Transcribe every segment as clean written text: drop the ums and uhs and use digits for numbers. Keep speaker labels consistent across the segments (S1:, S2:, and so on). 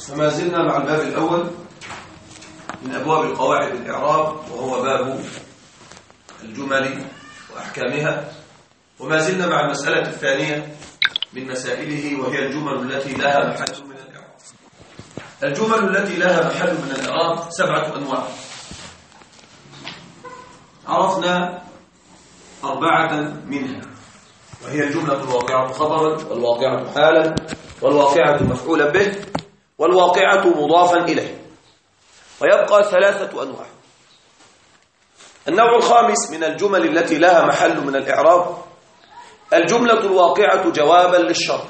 S1: فما زلنا مع الباب الأول من أبواب القواعد الإعراب، وهو باب الجمل وأحكامها. وما زلنا مع المسألة الثانية من مسائله، وهي الجمل التي لها محل من الإعراب. الجمل التي لها محل من الإعراب 7 أنواع. عرفنا 4 منها، وهي الجملة الواقعة خبرا، والواقعة حالا، والواقعة مفعولا به، والواقعة مضافا إليه. ويبقى 3 أنواع. النوع الخامس من الجمل التي لها محل من الإعراب الجملة الواقعة جوابا للشرط.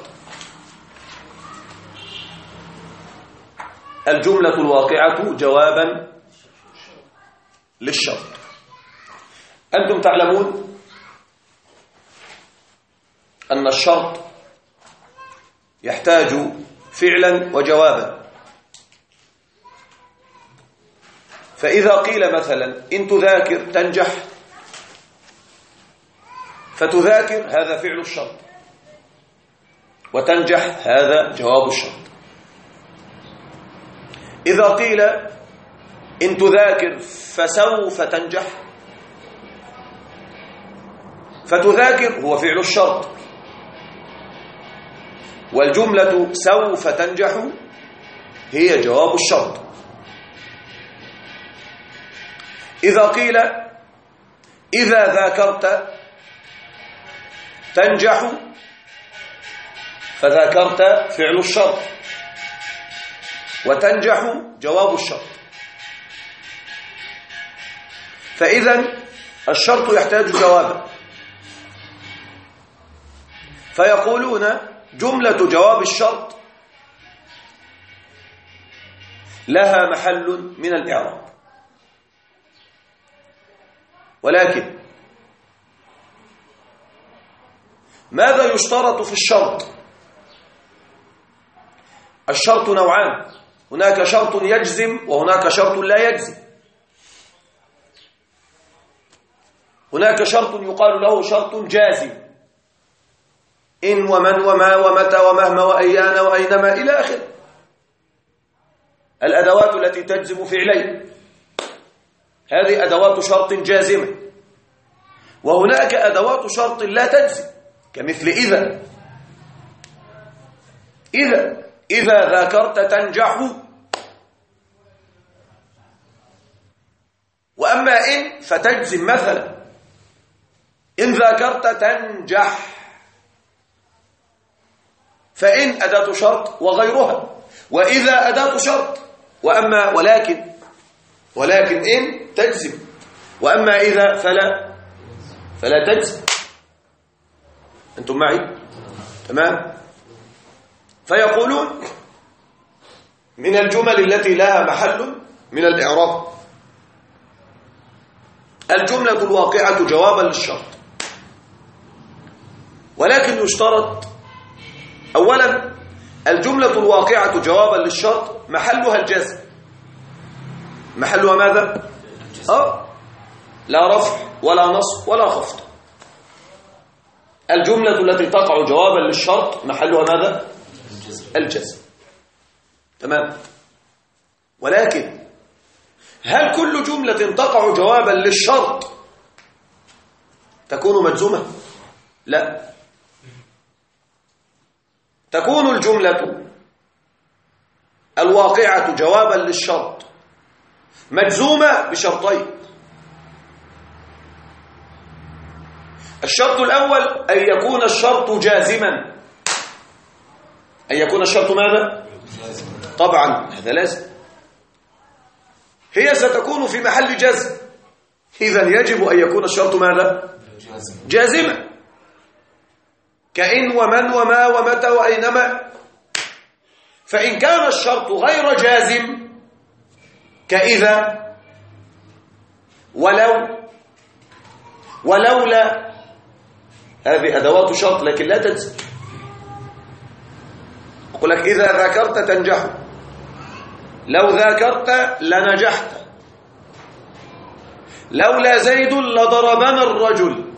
S1: الجملة الواقعة جوابا للشرط. أنتم تعلمون أن الشرط يحتاج فعلا وجوابا. فإذا قيل مثلا إن تذاكر تنجح، فتذاكر هذا فعل الشرط، وتنجح هذا جواب الشرط. إذا قيل إن تذاكر فسوف تنجح، فتذاكر هو فعل الشرط، والجملة سوف تنجح هي جواب الشرط. إذا قيل إذا ذاكرت تنجح، فذاكرت فعل الشرط، وتنجح جواب الشرط. فإذا الشرط يحتاج جوابا، فيقولون جملة جواب الشرط لها محل من الإعراب. ولكن ماذا يشترط في الشرط؟ الشرط نوعان، هناك شرط يجزم وهناك شرط لا يجزم. هناك شرط يقال له شرط جازم، إن ومن وما ومتى ومهما وأيان وأينما إلى آخره، الأدوات التي تجزم فعلين، هذه أدوات شرط جازمة. وهناك أدوات شرط لا تجزم، كمثل إذا ذاكرت تنجح. وأما إن فتجزم، مثلا إن ذاكرت تنجح، فإن أداة شرط وغيرها، وإذا أداة شرط. ولكن إن تجزم، وأما إذا فلا تجزم. أنتم معي؟ تمام؟ فيقولون من الجمل التي لها محل من الإعراب الجملة الواقعة جوابا للشرط. ولكن يشترط أولا الجملة الواقعة جوابا للشرط محلها الجزم. محلها ماذا؟ لا رفع ولا نصب ولا خفض. الجملة التي تقع جوابا للشرط محلها ماذا؟ الجزم. تمام. ولكن هل كل جملة تقع جوابا للشرط تكون مجزومة؟ لا، تكون الجملة الواقعة جوابا للشرط مجزومة بشرطين. الشرط الأول أن يكون الشرط جازما. أن يكون الشرط ماذا؟ طبعا هذا لازم. هي ستكون في محل جزم، إذن يجب أن يكون الشرط ماذا؟ جازما، كإن ومن وما ومتى وأينما. فإن كان الشرط غير جازم كإذا ولولا، هذه أدوات شرط لكن لا تجزم. أقول لك إذا ذاكرت تنجح، لو ذاكرت لنجحت، لولا زيد لضربنا الرجل.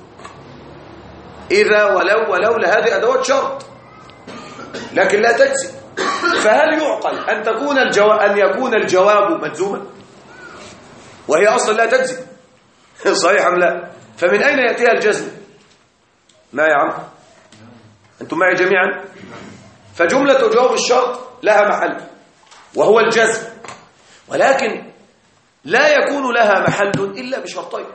S1: إذا ولولا هذه أدوات شرط لكن لا تجزم. فهل يعقل أن يكون الجواب مجزوما وهي أصلا لا تجزم؟ صحيح أم لا؟ فمن أين يأتيها الجزم؟ ما يا عم أنتم معي جميعا؟ فجملة جواب الشرط لها محل وهو الجزم، ولكن لا يكون لها محل إلا بشرطين.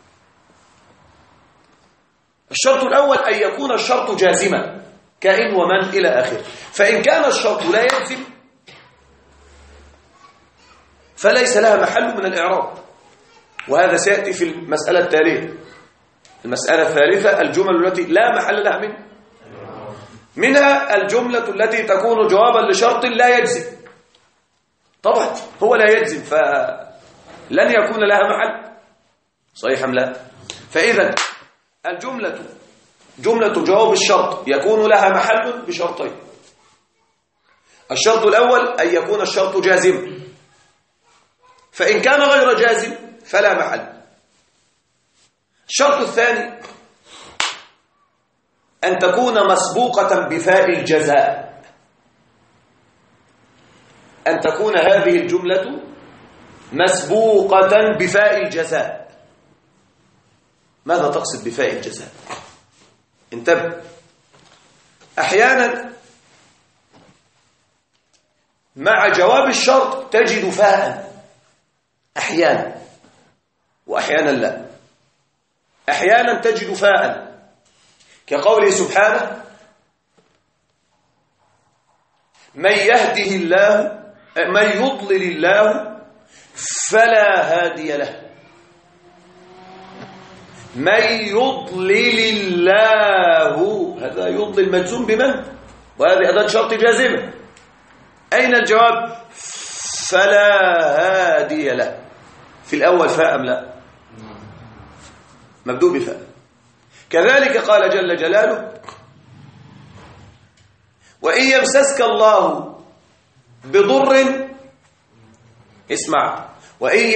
S1: الشرط الأول أن يكون الشرط جازما كائن ومن إلى آخره، فإن كان الشرط لا يجزم فليس لها محل من الإعراب، وهذا سيأتي في المسألة التالية. المسألة الثالثة الجمل التي لا محل لها منها الجملة التي تكون جوابا لشرط لا يجزم. طبعا هو لا يجزم فلن يكون لها محل، صحيح أم لا؟ فإذا جملة جواب الشرط يكون لها محل بشرطين. الشرط الأول أن يكون الشرط جازم، فإن كان غير جازم فلا محل. الشرط الثاني أن تكون مسبوقة بفاء الجزاء، أن تكون هذه الجملة مسبوقة بفاء الجزاء. ماذا تقصد بفاء الجزاء؟ انتبه، أحيانا مع جواب الشرط تجد فاء، أحيانا وأحيانا لا. أحيانا تجد فاء كقوله سبحانه من يضلل الله فلا هادي له. من يضلل الله، هذا يضلل مجزوم بمن؟ وهذه أداة شرط جازمة. أين الجواب؟ فلا هادي له. في الأول فاء أم لا؟ مبدوء بفاء. كذلك قال جل جلاله وإن يمسسك الله بضر، اسمع، وإن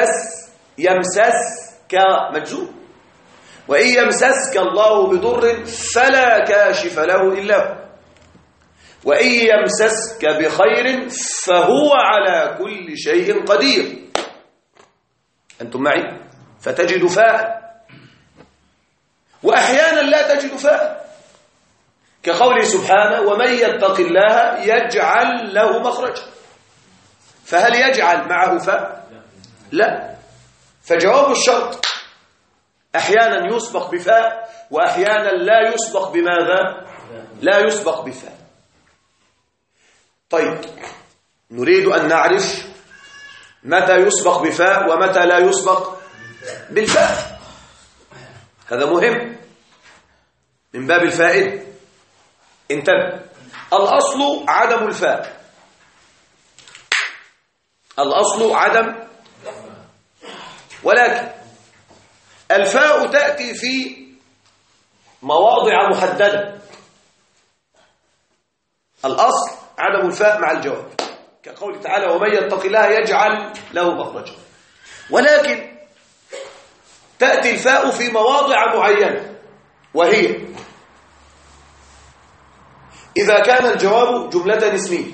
S1: يمسسك مجزوم، وإن يمسسك الله بضر فلا كاشف له إلا هو، وإن يمسسك بخير فهو على كل شيء قدير. أنتم معي؟ فتجد فاء، وأحيانا لا تجد فاء كقوله سبحانه ومن يتق الله يجعل له مخرجا. فهل يجعل معه فاء؟ لا. فجواب الشرط أحيانا يسبق بفاء وأحيانا لا يسبق بماذا؟ لا يسبق بفاء. طيب، نريد أن نعرف متى يسبق بفاء ومتى لا يسبق بالفاء. هذا مهم من باب الفائدة. انتبه، الأصل عدم الفاء، الأصل عدم، ولكن الفاء تأتي في مواضع محددة. الأصل عدم الفاء مع الجواب كقوله تعالى ومن يتق الله يجعل له مخرجا، ولكن تأتي الفاء في مواضع معينة، وهي إذا كان الجواب جملة اسمية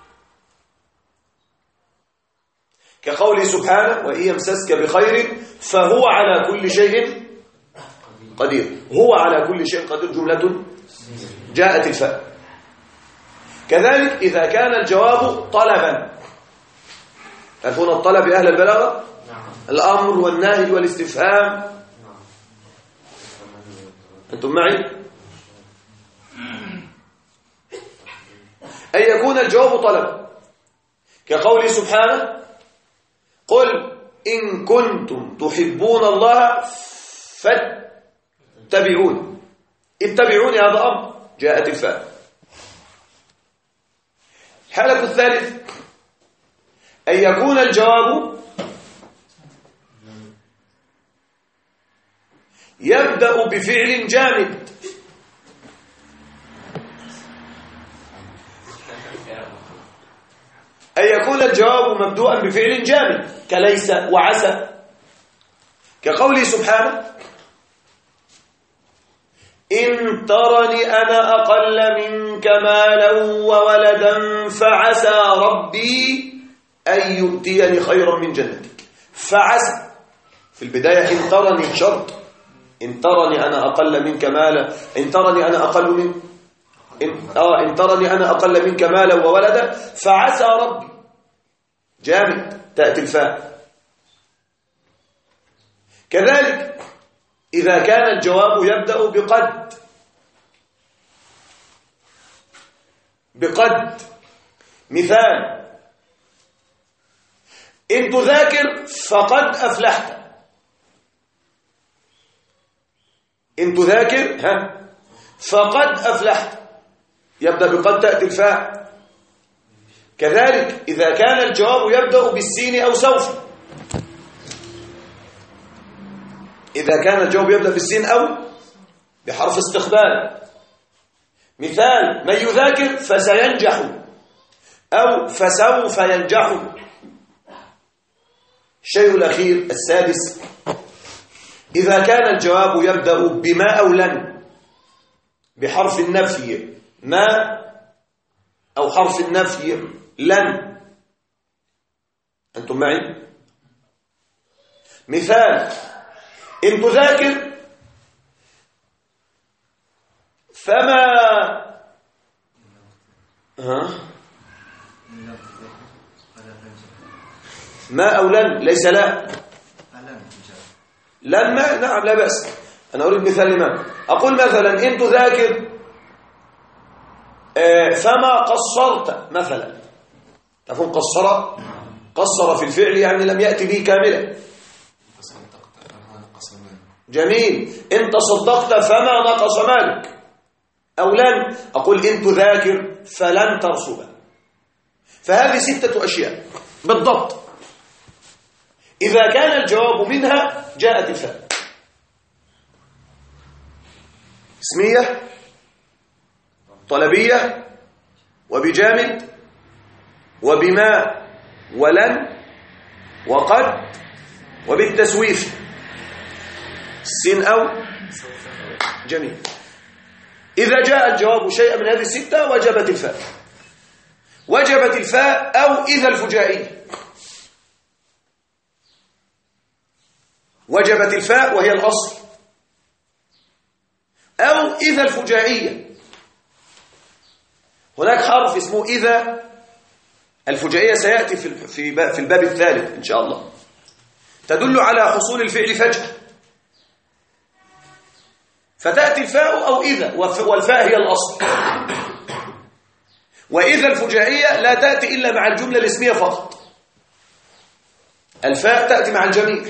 S1: كقوله سبحانه وإن يمسسك بخير فهو على كل شيء قدير. هو على كل شيء قدير جملة جاءت الفاء. كذلك إذا كان الجواب طلبا، تعرفون الطلب أهل البلاغة؟ الأمر والنهي والاستفهام. أنتم معي؟ أن يكون الجواب طلب كقوله سبحانه قل إن كنتم تحبون الله فاتبعوني. اتبعوني هذا أمر جاءت الفاء. الحالة الثالث أن يكون الجواب يبدأ بفعل جامد، أن يكون الجواب مبدوءا بفعل جامد كليس وعسى كقوله سبحانه إن ترني أنا أقل منك مالا وولدا فعسى ربي أن يؤتيني خيرا من جنتك. فعسى في البداية إن ترني شرط، إن ترني أنا أقل منك مالا، إن ترني أنا أقل من إن ترني أنا أقل منك مالا وولدا فعسى ربي، جامد، تأتي الفاء. كذلك إذا كان الجواب يبدأ بقد مثال: إن تذاكر فقد أفلحت. إن تذاكر فقد أفلحت، يبدأ بقد، تأتي الفاء. كذلك إذا كان الجواب يبدأ بالسين أو سوف، إذا كان الجواب يبدأ بالسين أو بحرف استقبال، مثال: من يذاكر فسينجح أو فسوف ينجح. الشيء الأخير السادس: إذا كان الجواب يبدأ بما أو لن بحرف النفي، ما أو حرف النفي لن. أنتم معي؟ مثال: إن تذاكر فما ما أو لن، ليس لا لن ما، نعم لا بأس. أنا أريد مثال لما أقول مثلا: إن تذاكر فما قصرت مثلا. تفهم قصر في الفعل يعني لم يأتي به كاملا. جميل. إن تصدقت فما نقص مالك. أو لن أقول: إن تذاكر فلن ترسب. فهذه 6 أشياء بالضبط. إذا كان الجواب منها جاءت الفاء: اسمية، طلبية، وبجامد، وبما، ولن، وقد، وبالتسويف، السين أو. جميل. إذا جاء الجواب شيئا من هذه 6 وجبت الفاء. وجبت الفاء أو إذا الفجائية. وجبت الفاء وهي الأصل، أو إذا الفجائية. هناك حرف اسمه إذا الفجائية سيأتي في الباب الثالث إن شاء الله، تدل على حصول الفعل فجأة، فتأتي الفاء أو إذا، والفاء هي الأصل. وإذا الفجائية لا تأتي إلا مع الجملة الاسمية فقط، الفاء تأتي مع الجميع،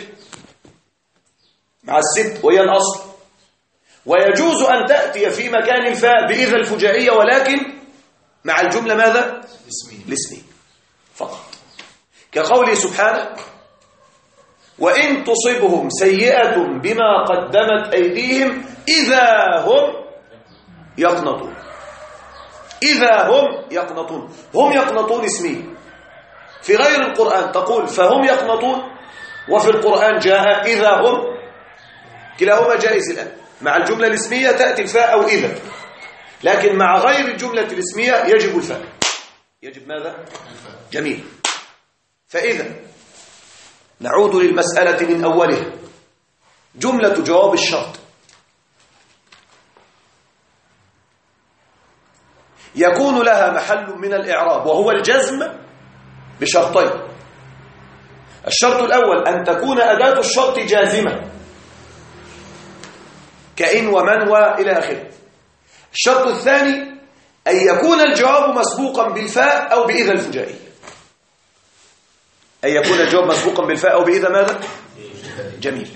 S1: مع 6 وهي الأصل. ويجوز أن تأتي في مكان الفاء بإذا الفجائية ولكن مع الجملة ماذا؟ الاسمية فقط، كقوله سبحانه: وإن تصبهم سيئة بما قدمت أيديهم إذا هم يقنطون. إذا هم يقنطون، هم يقنطون اسمية. في غير القرآن تقول فهم يقنطون، وفي القرآن جاء إذا هم، كلاهما جائز الآن. مع الجملة الاسمية تأتي الفاء أو إذا، لكن مع غير الجملة الاسمية يجب الفاء. يجب ماذا؟ جميل. فإذا نعود للمسألة من أولها. جملة جواب الشرط يكون لها محل من الإعراب، وهو الجزم بشرطين. الشرط الأول أن تكون أداة الشرط جازمة، كإن ومن وإلى آخره. الشرط الثاني أن يكون الجواب مسبوقا بالفاء أو بإذا الفجائية. أن يكون الجواب مسبوقا بالفاء أو بإذا ماذا؟ جميل.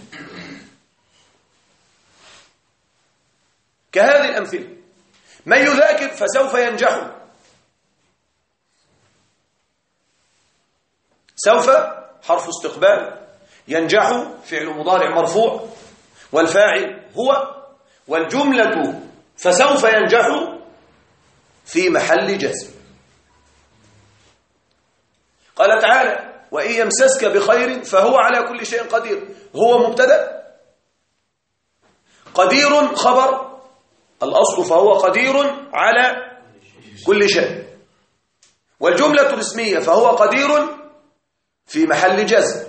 S1: كهذه الأمثلة: من يذاكر فسوف ينجح. سوف حرف استقبال، ينجح فعل مضارع مرفوع، والفاعل هو، والجملة فسوف ينجح في محل جزم. قال تعالى: وإن يمسسك بخير فهو على كل شيء قدير. هو مبتدأ، قدير خبر، الأصل فهو قدير على كل شيء. والجملة الاسمية فهو قدير في محل جزم.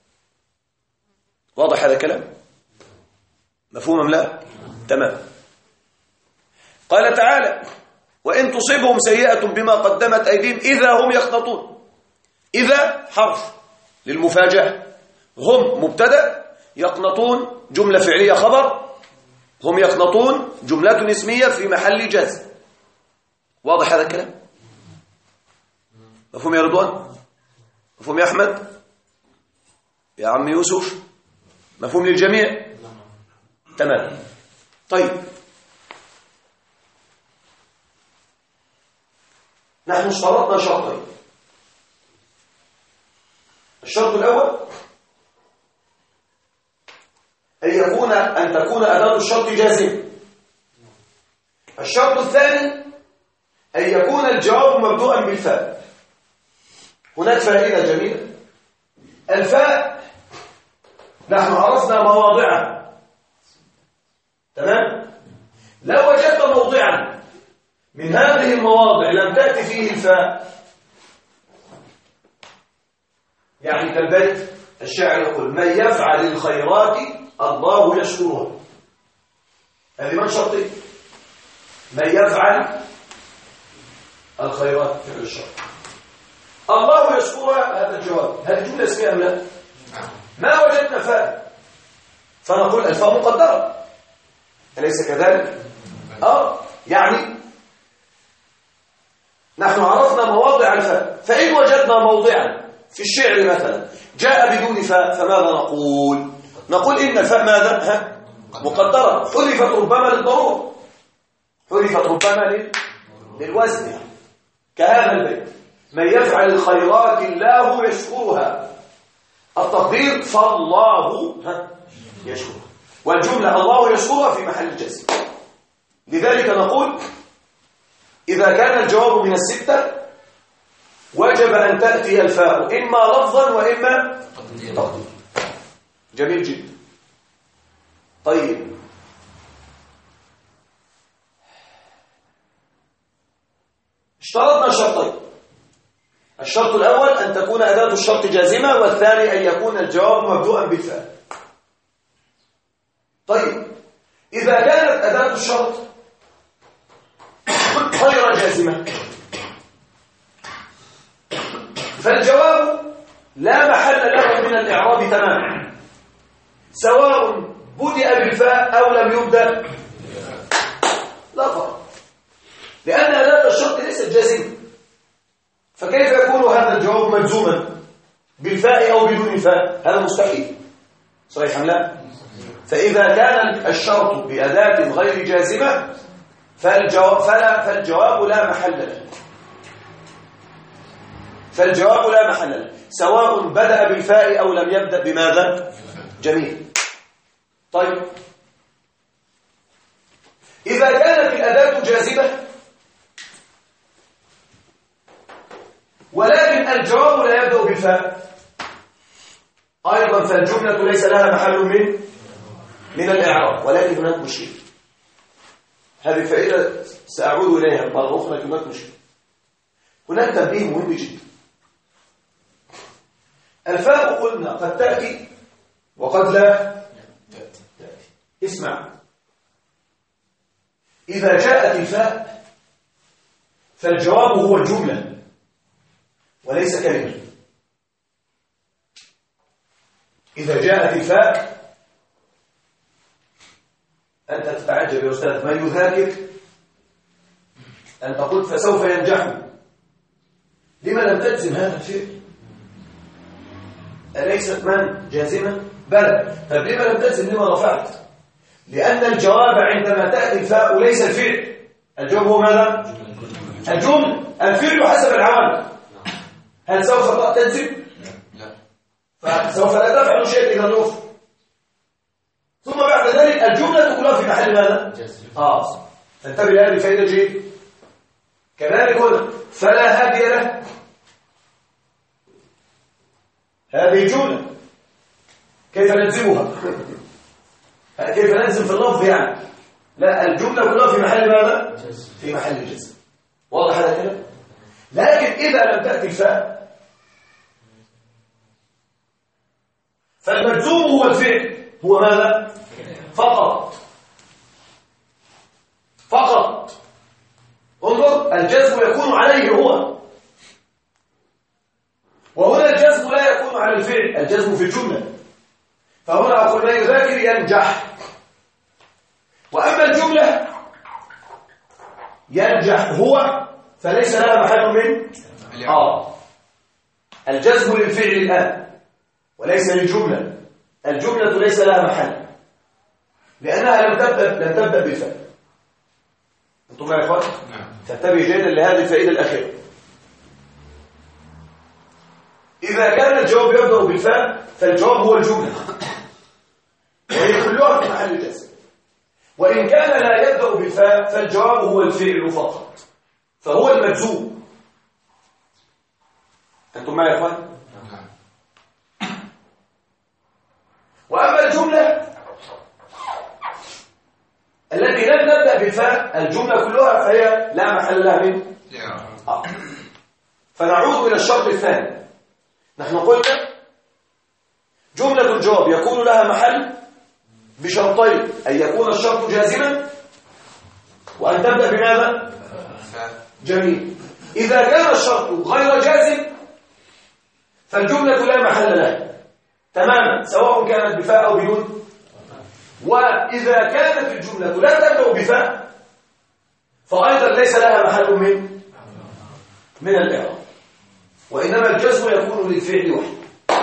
S1: واضح هذا الكلام؟ مفهوم أم لا؟ تمام. قال تعالى: وإن تصبهم سيئة بما قدمت أيديهم إذا هم يقنطون. إذا حرف للمفاجأة، هم مبتدأ، يقنطون جملة فعلية خبر، هم يقنطون جملة اسمية في محل جزم. واضح هذا الكلام؟ مفهوم يا رضوان؟ مفهوم يا أحمد؟ يا عم يوسف؟ مفهوم للجميع؟ تمام. طيب، نحن اشترطنا شرطين. الشرط الأول أن تكون أداة الشرط جازمة. الشرط الثاني أن يكون الجواب مبدوءا بالفاء. هناك فائدة جميلة. الفاء نحن عرفنا مواضعها، تمام؟ لو وجدت موضعا من هذه المواضع لم تأتي فيه الفاء، يعني كالبيت الشاعر يقول: من يفعل الخيرات الله يشكرها. هذه من شرطي؟ من يفعل الخيرات، فعل الشر، الله يشكرها. هذا الجواب. هذه جملة اسمية أم لا؟ ما وجدنا فاء، فنقول الفاء مقدرة، أليس كذلك؟ يعني نحن عرفنا مواضع الفاء، فإن وجدنا موضعا في الشعر مثلا جاء بدون فاء فماذا نقول؟ نقول إن الفاء ماذا؟ مقدرة، حذفت ربما للضرورة، حذفت ربما للوزن، كهذا البيت: من يفعل الخيرات الله يشكرها. التقدير فالله يشكرها، والجملة الله يشكرها في محل الجزم. لذلك نقول إذا كان الجواب من الستة وجب أن تأتي الفاء إما لفظا وإما تقديرا. جميل جدا. طيب، اشترطنا شرطين. الشرط الأول أن تكون أداة الشرط جازمة، والثاني أن يكون الجواب مبدوءا بالفاء. طيب، إذا كانت أداة الشرط غير جازمة فالجواب لا محل له من الإعراب تماما، سواء بدأ بالفاء أو لم يبدأ، لا فرق، لأن أداة الشرط ليست جازمة. فكيف يكون هذا الجواب مجزوما بالفاء أو بدون فاء؟ هذا مستحيل. صحيح أم لا؟ فإذا كان الشرط بأداة غير جازمة فالجواب لا محل له، فالجواب لا محل له، سواء بدأ بالفاء أو لم يبدأ بماذا؟ جميل. طيب، إذا كانت الأداة جازمة ولكن الجواب لا يبدأ بالفاء أيضا، فالجملة ليس لها محل من الإعراب، ولكن هناك مشكلة. هذه الفائدة سأعود إليها مرة أخرى، لكن هناك مشكلة. هناك تنبيه مهم جدا. الفاء قلنا قد تأتي وقد لا تأتي. اسمع، إذا جاءت الفاء فالجواب هو الجملة وليس كلمة. إذا جاءت الفاء أنت تتعجب يا أستاذ، من يذاكر أنت قلت فسوف ينجح، لما لم تجزم هذا الفعل؟ أليست من جازمة؟ بلى. طب لما لم تجزم؟ لما رفعت؟ لأن الجواب عندما تأتي الفاء ليس الفعل، الجواب هو ماذا؟ الجملة. الفعل حسب العوامل. هل سوف تجزم؟ لا. فسوف لا تفعل شيء إذا نوف. ثم بعد ذلك الجملة كلها في محل ماذا؟ فانتبه لهذه الفائدة جيد. كذلك هنا فلا هادي له، هذه جملة كيف نلزمها؟ كيف نلزم في اللفظ يعني؟ لا، الجملة كلها في محل ماذا؟ في محل الجزم. واضح هذا كده؟ لكن إذا لم تأتي الفاء فالمجزوم هو الفعل، هو ماذا؟ فقط. انظر، الجزم يكون عليه هو، وهنا الجزم لا يكون على الفعل، الجزم في الجملة. فهنا أقول ما يذاكر ينجح، وأما الجملة ينجح هو فليس لها محل من الجزم للفعل الآن وليس للجملة. الجملة ليس لها محل لأنها لم تبدأ بالفعل. أنتم معي يا إخوان؟ تنتبه جيدا لهذه الفائدة الأخيرة. إذا كان الجواب يبدأ بالفاء فالجواب هو الجملة وهي كلها في محل الجزم، وإن كان لا يبدأ بالفاء فالجواب هو الفعل فقط، فهو المجزوم. أنتم معي يا إخوان؟ وأما الجملة التي لم نبدأ بالفاء، الجملة كلها فهي لا محل لها من فنعود إلى الشرط الثاني. نحن قلنا جملة الجواب يكون لها محل بشرطين، أن يكون الشرط جازما وأن تبدأ بماذا؟ جميل. إذا كان الشرط غير جازم فالجملة لا محل لها تماما، سواء كانت بفاء أو بدون. وإذا كانت الجملة لا تبدأ بفاء فأيضا ليس لها محل من الإعراب، وإنما الجزم يكون للفعل وحده.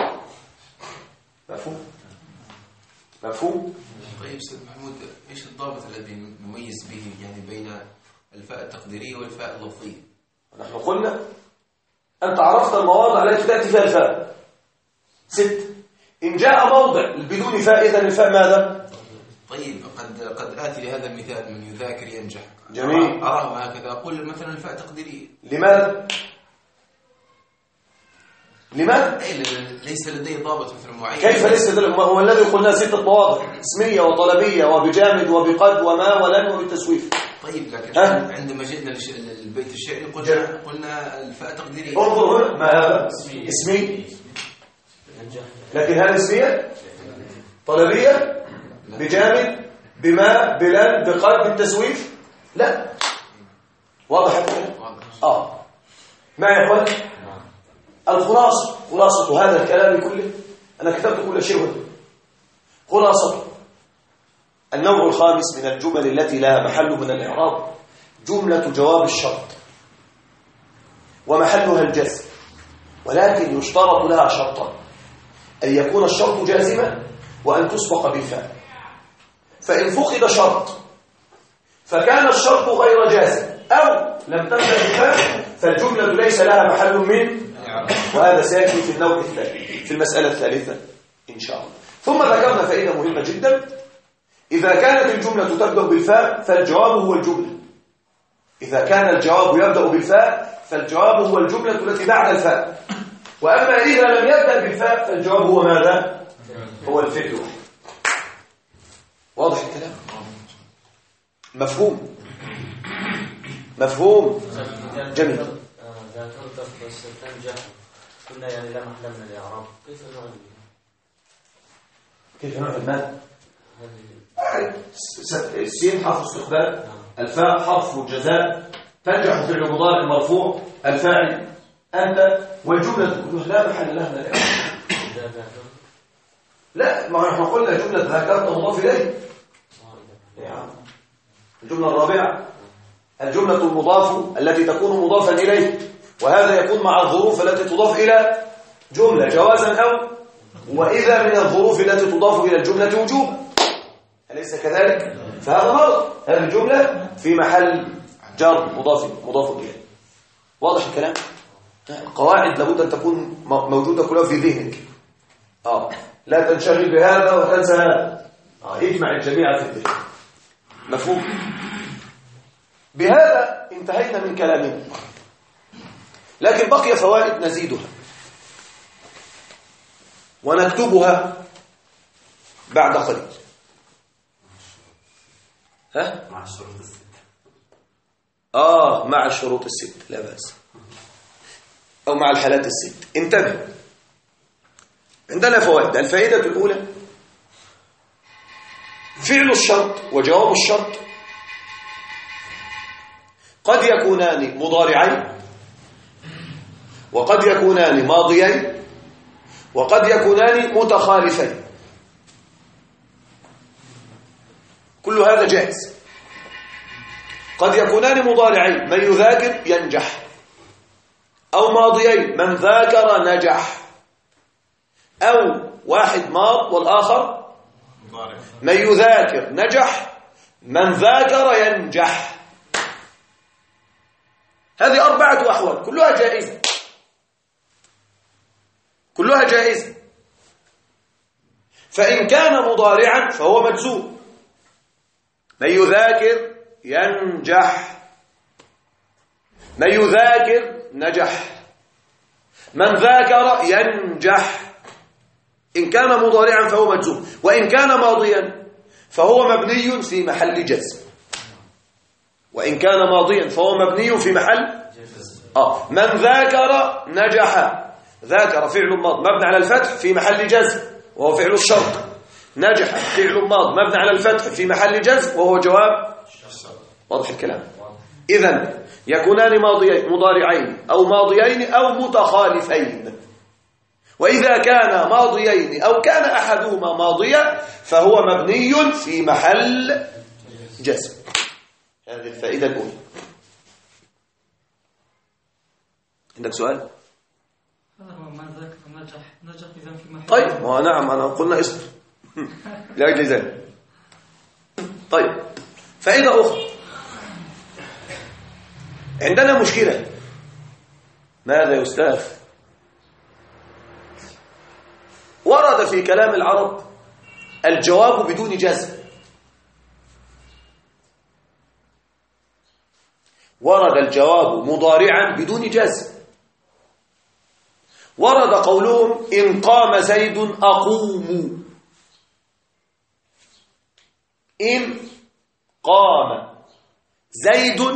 S1: مفهوم؟
S2: طيب أستاذ محمود، إيش الضابط الذي نميز به يعني بين الفاء التقديرية والفاء اللفظية؟
S1: نحن قلنا أنت عرفت المواضع التي تأتي فيها الفاء 6. إن جاء موضع بدون فاء إذن الفاء ماذا؟
S2: طيب قد آتي لهذا المثال من يذاكر ينجح.
S1: جميل.
S2: أراه هكذا، أقول مثلا الفاء تقديرية.
S1: لماذا؟
S2: ليس لدي ضابط مثل معين.
S1: كيف ليس لدي؟ هو الذي قلنا 6 مواضع: اسمية وطلبية وبجامد وبقد وما ولن وبالتسويف.
S2: طيب لكن عندما جئنا للبيت الشعري قلنا الفاء تقديرية.
S1: انظر هنا، ما هذا؟ اسمي. لكن هل اسمية؟ طلبية؟ بجامد؟ بما؟ بلن؟ بقد؟ بالتسويف؟ لا. واضح الكلام؟ معي يا اخوان؟ خلاصة هذا الكلام كله، أنا كتبت كل شيء هنا. خلاصة النوع الخامس من الجمل التي لها محل من الإعراب جملة جواب الشرط، ومحلها الجزم، ولكن يشترط لها شرطان: أن يكون الشرط جازما وأن تسبق بالفاء. فإن فقد شرط فكان الشرط غير جازم أو لم تبدأ بالفاء فالجملة ليس لها محل من، وهذا سيأتي في النوع الثاني في المسألة الثالثة إن شاء الله. ثم ذكرنا فائدة مهمة جدا: إذا كانت الجملة تبدأ بالفاء فالجواب هو الجملة. إذا كان الجواب يبدأ بالفاء فالجواب هو الجملة التي بعد الفاء، وأما إذا لم يبدأ بالفاء فالجواب هو ماذا؟ هو الفعل. واضح الكلام؟ مفهوم؟ جميل.
S3: ذكرت تنجح، قلنا يعني لا محل من الإعراب،
S1: كيف نوع المال؟ السين حرف استقبال، الفاء حرف جزاء، تنجح في المضارع المرفوع، الفاعل أنت، والجملة كلها لا محل لها من الإعراب. لا، ما نحن قلنا جملة ذكرت مضاف إليه. الجملة الرابعة الجملة المضاف التي تكون مضافا إليه، وهذا يكون مع الظروف التي تضاف إلى جملة جوازا أو وإذا من الظروف التي تضاف إلى الجملة وجوبا، أليس كذلك؟ فهذا مرض، هذه الجملة في محل جر مضاف إليه. واضح الكلام؟ القواعد لابد أن تكون موجودة كلها في ذهنك. لا تنشغل بهذا وتنسى هذا، اجمع الجميع في الذهن. مفهوم؟ بهذا انتهينا من كلامنا، لكن بقي فوائد نزيدها ونكتبها بعد قليل. ها؟
S4: مع الشروط الست.
S1: مع الشروط الست لا بأس، أو مع الحالات الست. انتبه، عندنا فوائد. الفائدة الأولى فعل الشرط وجواب الشرط قد يكونان مضارعين، وقد يكونان ماضيين، وقد يكونان متخالفين. كل هذا جائز. قد يكونان مضارعين، من يذاكر ينجح، أو ماضيين، من ذاكر نجح، أو واحد ماض والآخر من يذاكر نجح، من ذاكر ينجح. هذه 4 أحوال كلها جائزة، كلها جائزة. فإن كان مضارعا فهو مجزوم، من يذاكر ينجح، من يذاكر نجح، من ذاكر ينجح. إن كان مضارعا فهو مجزوم، وإن كان ماضيا فهو مبني في محل جزم. وإن كان ماضيا فهو مبني في محل من ذاكر نجح. ذاكر فعل ماض مبني على الفتح في محل جزم وهو فعل الشرط. نجح فعل ماض مبني على الفتح في محل جزم وهو جواب. واضح الكلام؟ إذن يكونان مضارعين أو ماضيين أو متخالفين. وإذا كان ماضيين أو كان أحدهما ماضيا فهو مبني في محل جزم. هذه الفائدة الأولى. عندك سؤال؟
S5: هذا هو ما ذاك نجح إذا في محل.
S1: طيب نعم، أنا قلنا اصبر لأجل ذلك. طيب فائدة أخرى، عندنا مشكلة. ماذا يا أستاذ؟ ورد في كلام العرب الجواب بدون جزم. ورد الجواب مضارعا بدون جزم. ورد قولهم إن قام زيد أقوم. إن قام زيد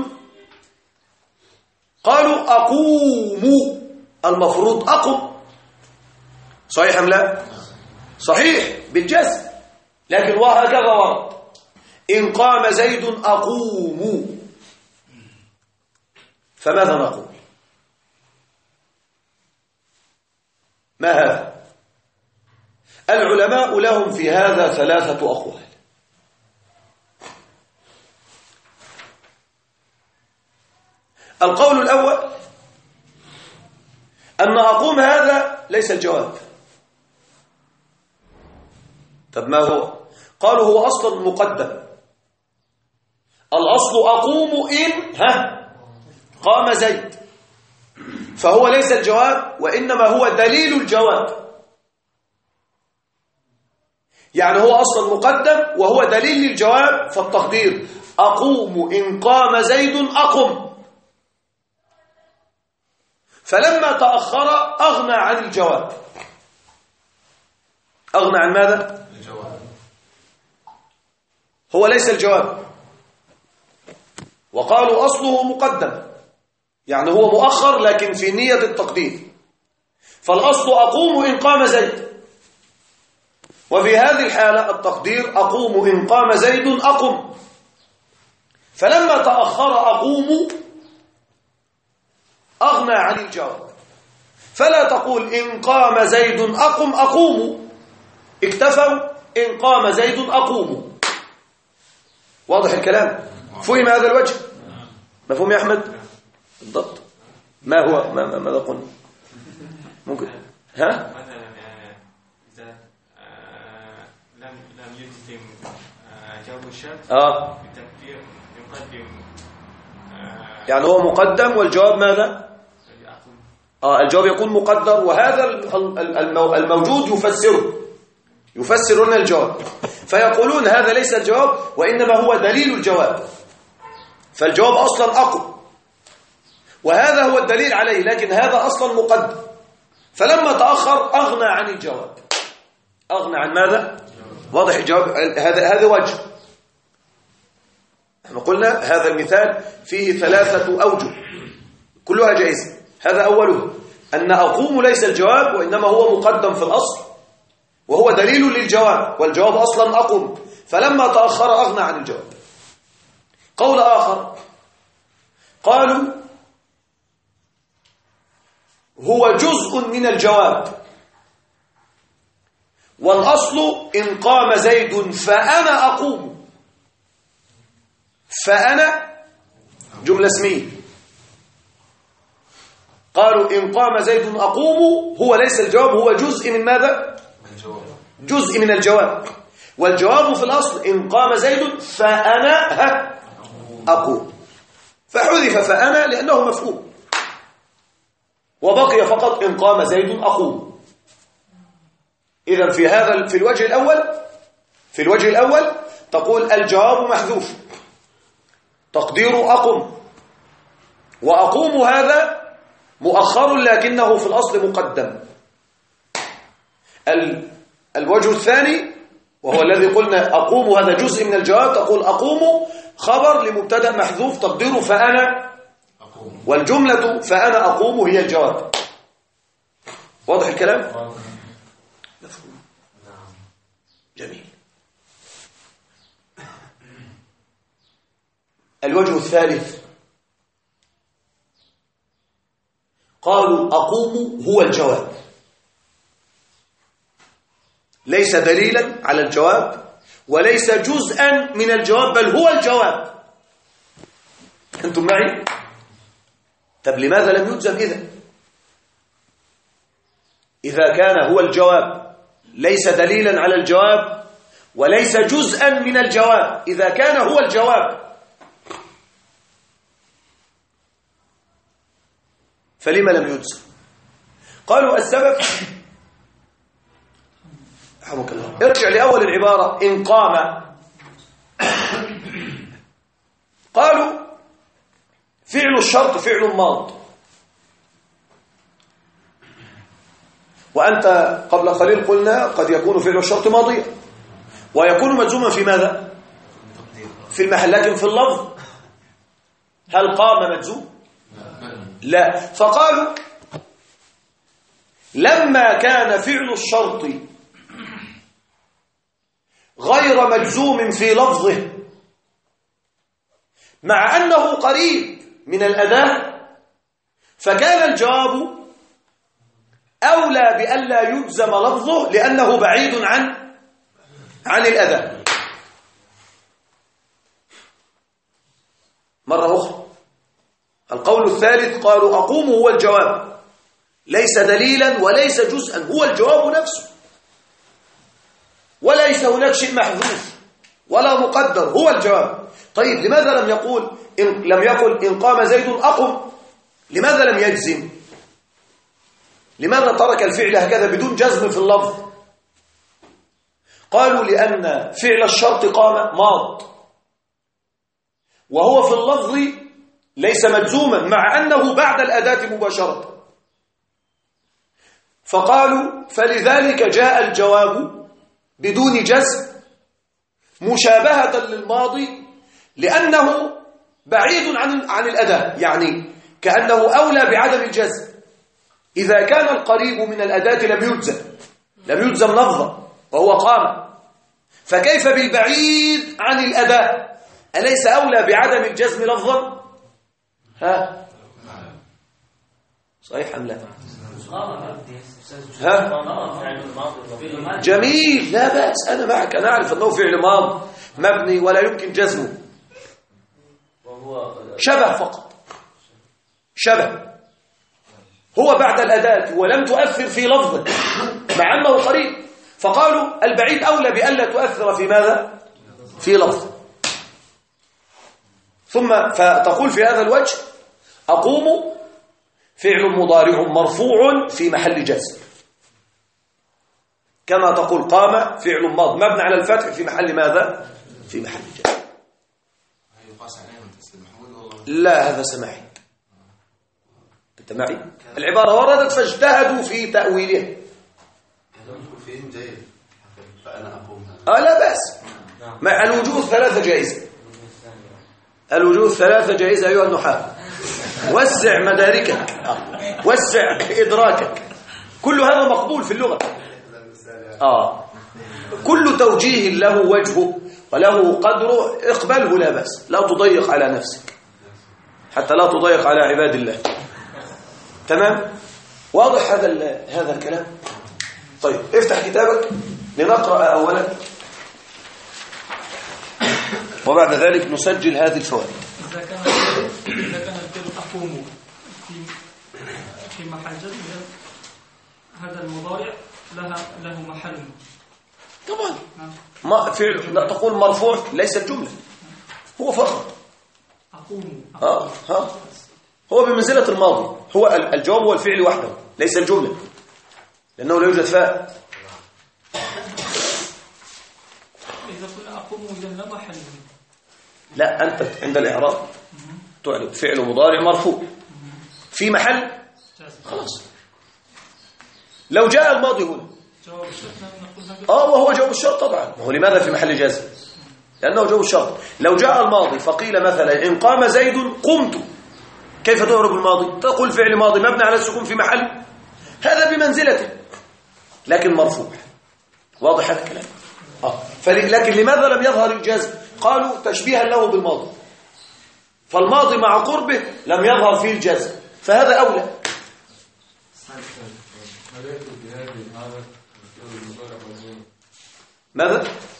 S1: قالوا أقوم، المفروض أقم. صحيح أم لا؟ صحيح بالجزم، لكن وهكذا ورد إن قام زيد أقوم. فماذا نقول؟ ما هذا؟ العلماء لهم في هذا 3 أقوال. القول الأول أن أقوم هذا ليس الجواب. طب ما هو؟ قالوا هو أصل مقدم. الأصل أقوم إن قام زيد، فهو ليس الجواب وإنما هو دليل الجواب. يعني هو أصلا مقدم وهو دليل للجواب، فالتقدير أقوم إن قام زيد أقم. فلما تأخر أغنى عن الجواب. أغنى عن ماذا؟
S2: الجواب.
S1: هو ليس الجواب، وقالوا أصله مقدم، يعني هو مؤخر لكن في نية التقدير. فالأصل أقوم إن قام زيد، وفي هذه الحالة التقدير أقوم إن قام زيد أقم. فلما تأخر أقوم أغنى عن الجواب، فلا تقول إن قام زيد أقم أقوم، اكتفوا إن قام زيد أقوم. واضح الكلام؟ فهم هذا الوجه؟ مفهوم يا أحمد؟ بالضبط. ما هو ماذا قلنا؟ ممكن ها؟
S6: مثلا إذا لم يجزم جواب الشرط بتقدير يقدم،
S1: يعني هو مقدم والجواب ماذا؟ الجواب يكون مقدر، وهذا الموجود يفسر لنا الجواب، فيقولون هذا ليس الجواب وإنما هو دليل الجواب. فالجواب أصلا أقوم وهذا هو الدليل عليه، لكن هذا أصلا مقدم، فلما تأخر أغنى عن الجواب. أغنى عن ماذا؟ واضح الجواب. هذا وجه. احنا قلنا هذا المثال فيه 3 أوجه كلها جائزة. هذا أوله أن أقوم ليس الجواب، وإنما هو مقدم في الأصل، وهو دليل للجواب، والجواب أصلا أقوم، فلما تأخر أغنى عن الجواب. قول آخر قالوا هو جزء من الجواب، والأصل إن قام زيد فأنا أقوم. فأنا جملة اسمية، قالوا إن قام زيد أقوم هو ليس الجواب، هو جزء من ماذا؟ جزء من الجواب، والجواب في الأصل إن قام زيد فأنا أقوم، فحذف فأنا لأنه مفهوم، وبقي فقط إن قام زيد أقوم. إذن في الوجه الأول تقول الجواب محذوف، تقدير أقم، وأقوم هذا مؤخر لكنه في الأصل مقدم. الوجه الثاني وهو الذي قلنا أقوم هذا جزء من الجواب، تقول أقوم خبر لمبتدأ محذوف تقديره فأنا أقوم، والجملة فأنا أقوم هي الجواب. واضح الكلام؟ مفهوم. جميل. الوجه الثالث قالوا أقوم هو الجواب، ليس دليلا على الجواب وليس جزءا من الجواب، بل هو الجواب. أنتم معي؟ طب لماذا لم يجزم إذا كان هو الجواب ليس دليلا على الجواب وليس جزءا من الجواب؟ إذا كان هو الجواب فلما لم يجزم؟ قالوا السبب، رحمك الله، ارجع لأول العبارة إن قام. قالوا فعل الشرط فعل ماض، وأنت قبل قليل قلنا قد يكون فعل الشرط ماضيا ويكون مجزوما في ماذا؟ في المحل، لكن في اللفظ هل قام مجزوم؟ لا. فقالوا لما كان فعل الشرط غير مجزوم في لفظه مع أنه قريب من الأداة، فكان الجواب أولى بألا يجزم لفظه لأنه بعيد عن الأداة. مرة أخرى القول الثالث قالوا أقوم هو الجواب، ليس دليلا وليس جزءا، هو الجواب نفسه، وليس هناك شيء محذوف ولا مقدر، هو الجواب. طيب لماذا لم يقل إن قام زيد أقم؟ لماذا لم يجزم؟ لماذا ترك الفعل هكذا بدون جزم في اللفظ؟ قالوا لأن فعل الشرط قام ماض، وهو في اللفظ ليس مجزوما مع أنه بعد الأداة مباشرة. فقالوا فلذلك جاء الجواب بدون جزم مشابهة للماضي لأنه بعيد عن الأداة، يعني كأنه أولى بعدم الجزم. إذا كان القريب من الأداة لم يجزم لفظا وهو قام، فكيف بالبعيد عن الأداة؟ أليس أولى بعدم الجزم لفظا؟ ها صحيح أم لا؟ ها جميل، لا بأس، أنا معك، أنا أعرف أنه فعل ماض مبني ولا يمكن جزمه، شبه فقط، شبه، هو بعد الأداة ولم تؤثر في لفظه مع أنه قريب، فقالوا البعيد أولى بألا تؤثر في ماذا؟ في لفظه. ثم فتقول في هذا الوجه أقوم فعل مضارع مرفوع في محل جزم، كما تقول قام فعل ماض مبني على الفتح في محل ماذا؟ في محل جزم. لا هذا سماعي، أنت معي؟ العبارة وردت فاجتهدوا في تأويلها. لا بأس، مع الوجوه 3 جائزة. الوجوه الثلاثة جائزة أيها النحاة. وسع مداركك، وسع إدراكك، كل هذا مقبول في اللغة. كل توجيه له وجهه وله قدره اقبله لا بأس، لا تضيق على نفسك حتى لا تضيق على عباد الله. تمام؟ واضح هذا الكلام؟ طيب افتح كتابك لنقرأ أولا وبعد ذلك نسجل هذه الفوائد.
S5: إذا كان الفعل أقوم في محل جزم، هذا المضارع له محل.
S1: طبعا ما فعل لا تقول مرفوع ليس الجملة، هو فقط
S5: أقوم.
S1: هو بمنزلة الماضي، هو الجواب هو الفعل وحده ليس الجملة، لأنه لا يوجد فاء.
S5: إذا كنا أقوم إذا لا محل.
S1: لا، أنت عند الإعراب تعرب فعل مضارع مرفوع في محل خلاص. لو جاء الماضي هنا
S5: جواب الشرط نقول
S1: وهو جواب الشرط طبعا. هو لماذا في محل جزم؟ لأنه جواب الشرط. لو جاء الماضي فقيل مثلا إن قام زيد قمت، كيف تعرب الماضي؟ تقول فعل ماضي مبني على السكون في محل، هذا بمنزلته لكن مرفوع. واضح هذا الكلام؟ لكن لماذا لم يظهر الجزم؟ قالوا تشبيها له بالماضي، فالماضي مع قربه لم يظهر فيه الجزم، فهذا أولى. ماذا؟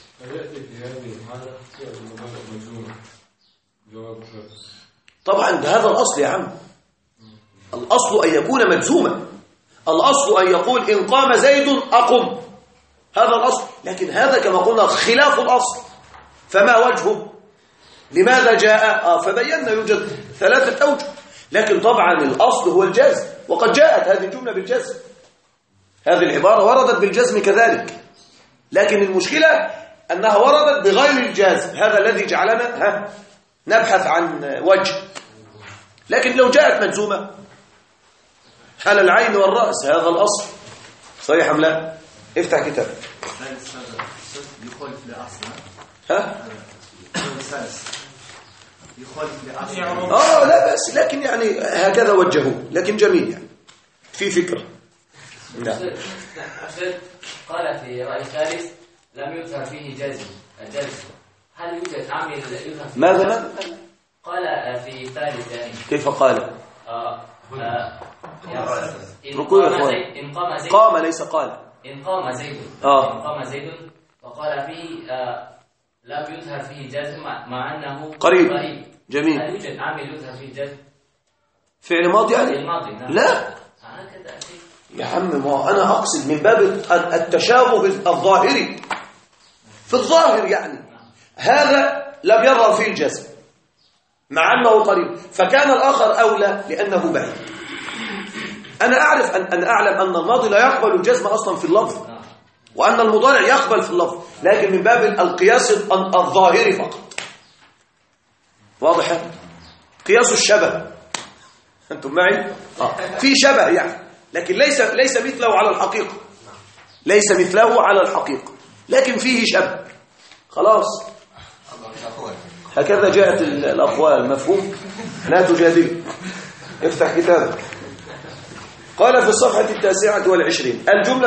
S1: طبعا هذا الأصل يا عم، الأصل أن يكون مجزوما، الأصل أن يقول إن قام زيد أقم، هذا الأصل. لكن هذا كما قلنا خلاف الأصل، فما وجهه؟ لماذا جاء؟ فبينا يوجد 3 أوجه، لكن طبعا الأصل هو الجزم، وقد جاءت هذه الجملة بالجزم، هذه العبارة وردت بالجزم كذلك، لكن المشكلة أنها وردت بغير الجازم، هذا الذي جعلنا نبحث عن وجه. لكن لو جاءت مجزومة على العين والرأس، هذا الأصل. صحيح أم لا؟ افتح كتاب.
S4: يخالف لأصل. يخالف لأصل.
S1: لا بأس، لكن يعني هكذا وجهوه، لكن جميل يعني في فكرة.
S7: قال في رأي ثالث لم يظهر فيه الجزم، هل يوجد عامل يظهر فيه؟
S1: ماذا؟
S7: قال في ثالث يعني
S1: كيف قال؟
S7: إن قام زيد
S1: قام ليس قال.
S7: إن قام زيد إن قام زيد وقال فيه لم يظهر فيه الجزم مع أنه
S1: قريب. جميل.
S7: هل يوجد عامل يظهر فيه الجزم؟
S1: فعل ماضي يعني؟
S7: الماضي نعم.
S1: لا يا عم، ما أنا أقصد من باب التشابه الظاهري في الظاهر، يعني هذا لم يظهر فيه الجزم مع أنه قريب، فكان الآخر أولى لأنه بعيد. أنا أعرف أن أعلم أن الماضي لا يقبل الجزم أصلا في اللفظ، وأن المضارع يقبل في اللفظ، لكن من باب القياس الظاهري فقط. واضح؟ قياس الشبه، أنتم معي؟ في شبه يعني، لكن ليس مثله على الحقيقة، ليس مثله على الحقيقة، لكن فيه شبه. خلاص، هكذا جاءت الأقوال. مفهوم؟ لا تجادل. افتح كتابك. قال في الصفحة 29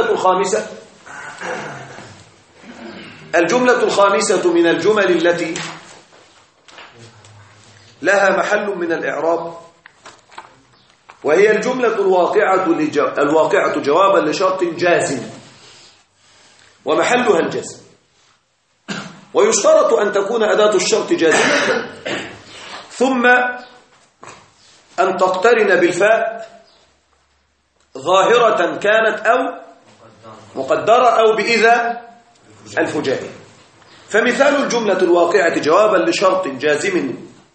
S1: الجملة الخامسة من الجمل التي لها محل من الإعراب، وهي الجملة الواقعة جوابا لشرط جازم ومحلها الجزم، ويشترط أن تكون أداة الشرط جازمة، ثم أن تقترن بالفاء ظاهرة كانت أو مقدرة أو بإذا الفجائي. فمثال الجملة الواقعة جوابا لشرط جازم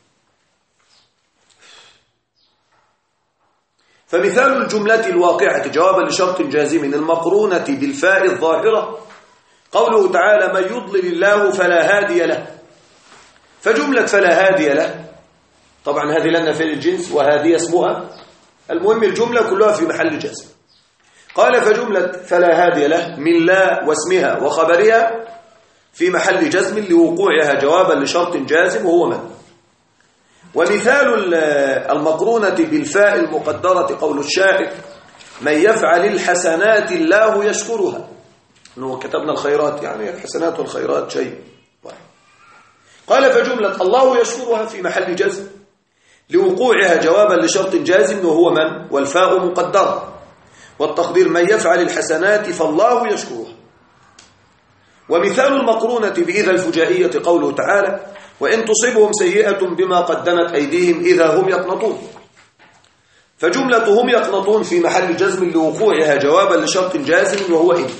S1: المقرونة بالفاء الظاهرة قوله تعالى من يضلل الله فلا هادي له. فجملة فلا هادي له طبعا هذه لنا فعل الجنس وهذه اسمها، المهم الجملة كلها في محل جزم. قال فجملة فلا هادي له من لا واسمها وخبرها في محل جزم لوقوعها جوابا لشرط جازم وهو من. ومثال المقرونة بالفاء المقدرة قول الشاعر من يفعل الحسنات الله يشكرها، إنه كتبنا الخيرات، يعني الحسنات والخيرات شيء واحد. قال فجملة الله يشكرها في محل جزم لوقوعها جوابا لشرط جازم وهو من، والفاء مقدرة، والتقدير من يفعل الحسنات فالله يشكرها. ومثال المقرونة بإذا الفجائية قوله تعالى وإن تصبهم سيئة بما قدمت أيديهم إذا هم يقنطون، فجملة هم يقنطون في محل جزم لوقوعها جوابا لشرط جازم وهو إن.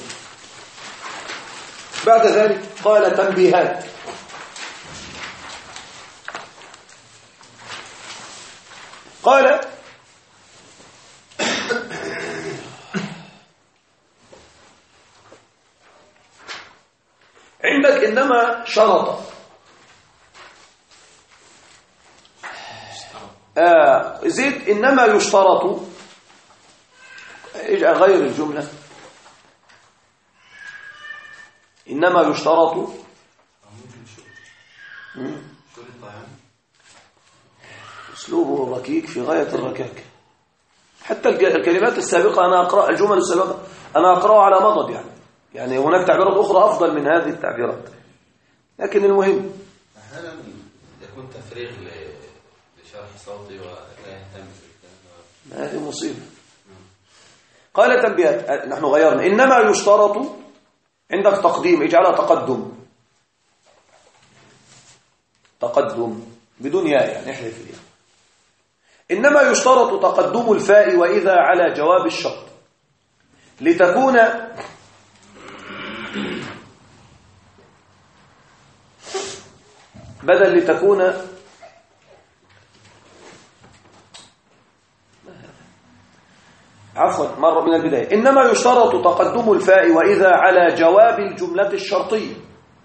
S1: بعد ذلك قال تنبيهات. قال عندك إنما شرط زيد إنما يشترط، غير الجملة إنما يشترط أسلوبه ركيك في غاية الركاكة. حتى الكلمات السابقة أنا أقرأ الجمل السابقة أنا أقرأها على مضض، يعني هناك تعبيرات أخرى أفضل من هذه التعبيرات، لكن المهم
S2: أحيانا يكون تفريغ لشرح صوتي ولا يهتم بالكلام.
S1: هذه مصيبة. قال تنبيهات، نحن غيرنا إنما يشترط عندك تقديم، اجعلها تقدم بدون ياء، يعني احذف الياء. إنما يشترط تقدم الفاء وإذا على جواب الشرط لتكون بدل لتكون عفوا مرة من البداية. إنما يشترط تقدم الفاء وإذا على جواب الجملة الشرطية.